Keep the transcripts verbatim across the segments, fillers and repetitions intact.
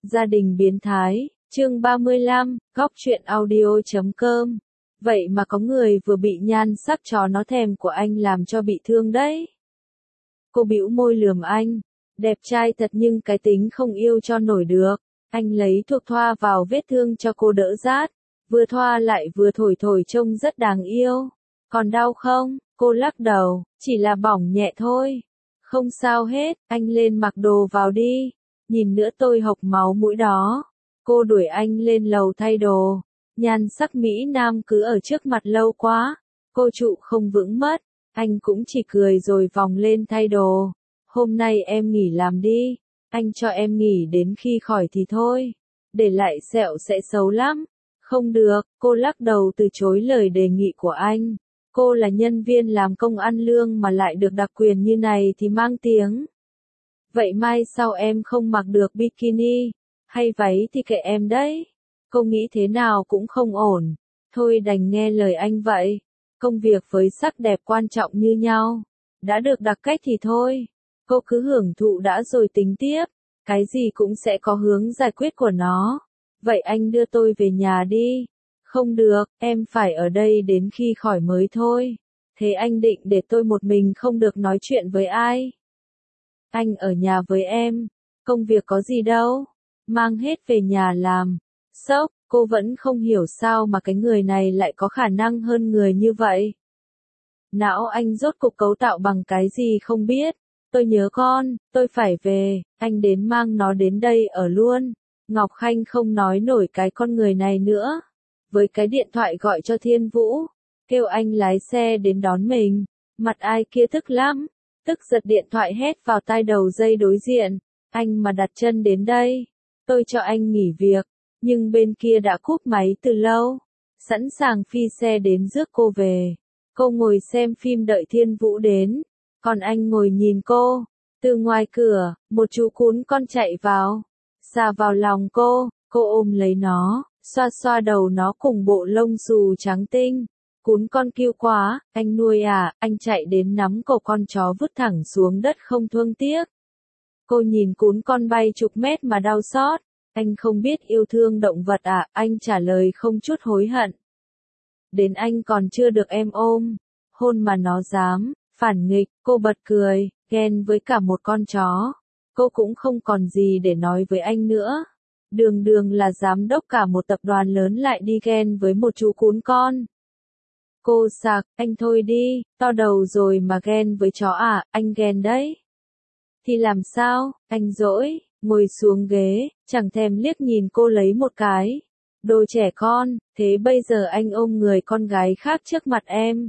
Gia đình biến thái, chương ba mươi lăm, góc truyện audio chấm com. Vậy mà có người vừa bị nhan sắc chó nó thèm của anh làm cho bị thương đấy. Cô bĩu môi lườm anh, đẹp trai thật nhưng cái tính không yêu cho nổi được. Anh lấy thuốc thoa vào vết thương cho cô đỡ rát, vừa thoa lại vừa thổi thổi trông rất đáng yêu. Còn đau không? Cô lắc đầu, chỉ là bỏng nhẹ thôi. Không sao hết, anh lên mặc đồ vào đi. Nhìn nữa tôi hộc máu mũi đó. Cô đuổi anh lên lầu thay đồ. Nhan sắc Mỹ Nam cứ ở trước mặt lâu quá. Cô trụ không vững mất. Anh cũng chỉ cười rồi vòng lên thay đồ. Hôm nay em nghỉ làm đi. Anh cho em nghỉ đến khi khỏi thì thôi. Để lại sẹo sẽ xấu lắm. Không được, cô lắc đầu từ chối lời đề nghị của anh. Cô là nhân viên làm công ăn lương mà lại được đặc quyền như này thì mang tiếng. Vậy mai sau em không mặc được bikini, hay váy thì kệ em đấy. Cô nghĩ thế nào cũng không ổn. Thôi đành nghe lời anh vậy. Công việc với sắc đẹp quan trọng như nhau. Đã được đặc cách thì thôi. Cô cứ hưởng thụ đã rồi tính tiếp. Cái gì cũng sẽ có hướng giải quyết của nó. Vậy anh đưa tôi về nhà đi. Không được, em phải ở đây đến khi khỏi mới thôi. Thế anh định để tôi một mình không được nói chuyện với ai? Anh ở nhà với em. Công việc có gì đâu. Mang hết về nhà làm. Sốc, cô vẫn không hiểu sao mà cái người này lại có khả năng hơn người như vậy. Não anh rốt cuộc cấu tạo bằng cái gì không biết. Tôi nhớ con, tôi phải về, anh đến mang nó đến đây ở luôn. Ngọc Khanh không nói nổi cái con người này nữa. Với cái điện thoại gọi cho Thiên Vũ, kêu anh lái xe đến đón mình. Mặt ai kia tức lắm, tức giật điện thoại hét vào tai đầu dây đối diện. Anh mà đặt chân đến đây, tôi cho anh nghỉ việc. Nhưng bên kia đã cúp máy từ lâu, sẵn sàng phi xe đến rước cô về. Cô ngồi xem phim đợi Thiên Vũ đến, còn anh ngồi nhìn cô. Từ ngoài cửa, một chú cún con chạy vào, xà vào lòng cô, cô ôm lấy nó, xoa xoa đầu nó cùng bộ lông xù trắng tinh. Cún con kêu quá, anh nuôi à, anh chạy đến nắm cổ con chó vứt thẳng xuống đất không thương tiếc. Cô nhìn cún con bay chục mét mà đau xót. Anh không biết yêu thương động vật à, anh trả lời không chút hối hận. Đến anh còn chưa được em ôm, hôn mà nó dám, phản nghịch, cô bật cười, ghen với cả một con chó. Cô cũng không còn gì để nói với anh nữa. Đường đường là giám đốc cả một tập đoàn lớn lại đi ghen với một chú cún con. Cô sặc, anh thôi đi, to đầu rồi mà ghen với chó à, anh ghen đấy. Thì làm sao, anh dỗi, ngồi xuống ghế, chẳng thèm liếc nhìn cô lấy một cái. Đồ trẻ con, thế bây giờ anh ôm người con gái khác trước mặt em.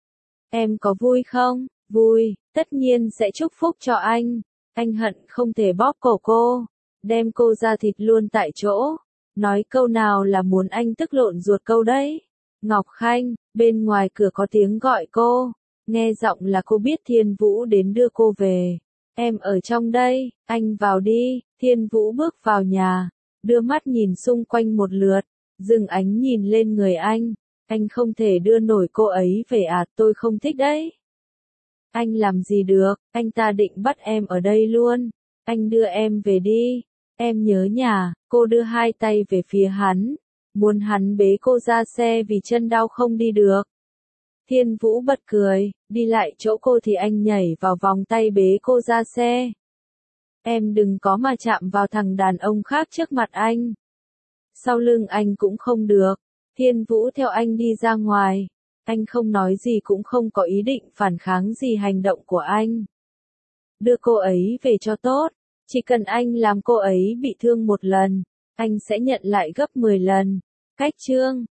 Em có vui không? Vui, tất nhiên sẽ chúc phúc cho anh. Anh hận không thể bóp cổ cô, đem cô ra thịt luôn tại chỗ. Nói câu nào là muốn anh tức lộn ruột câu đấy. Ngọc Khanh, bên ngoài cửa có tiếng gọi cô. Nghe giọng là cô biết Thiên Vũ đến đưa cô về. Em ở trong đây, anh vào đi. Thiên Vũ bước vào nhà, đưa mắt nhìn xung quanh một lượt, dừng ánh nhìn lên người anh. Anh không thể đưa nổi cô ấy về à, tôi không thích đấy. Anh làm gì được, anh ta định bắt em ở đây luôn. Anh đưa em về đi. Em nhớ nhà, cô đưa hai tay về phía hắn, muốn hắn bế cô ra xe vì chân đau không đi được. Thiên Vũ bật cười, đi lại chỗ cô thì anh nhảy vào vòng tay bế cô ra xe. Em đừng có mà chạm vào thằng đàn ông khác trước mặt anh. Sau lưng anh cũng không được. Thiên Vũ theo anh đi ra ngoài. Anh không nói gì cũng không có ý định phản kháng gì hành động của anh. Đưa cô ấy về cho tốt. Chỉ cần anh làm cô ấy bị thương một lần, anh sẽ nhận lại gấp mười lần. Cách chương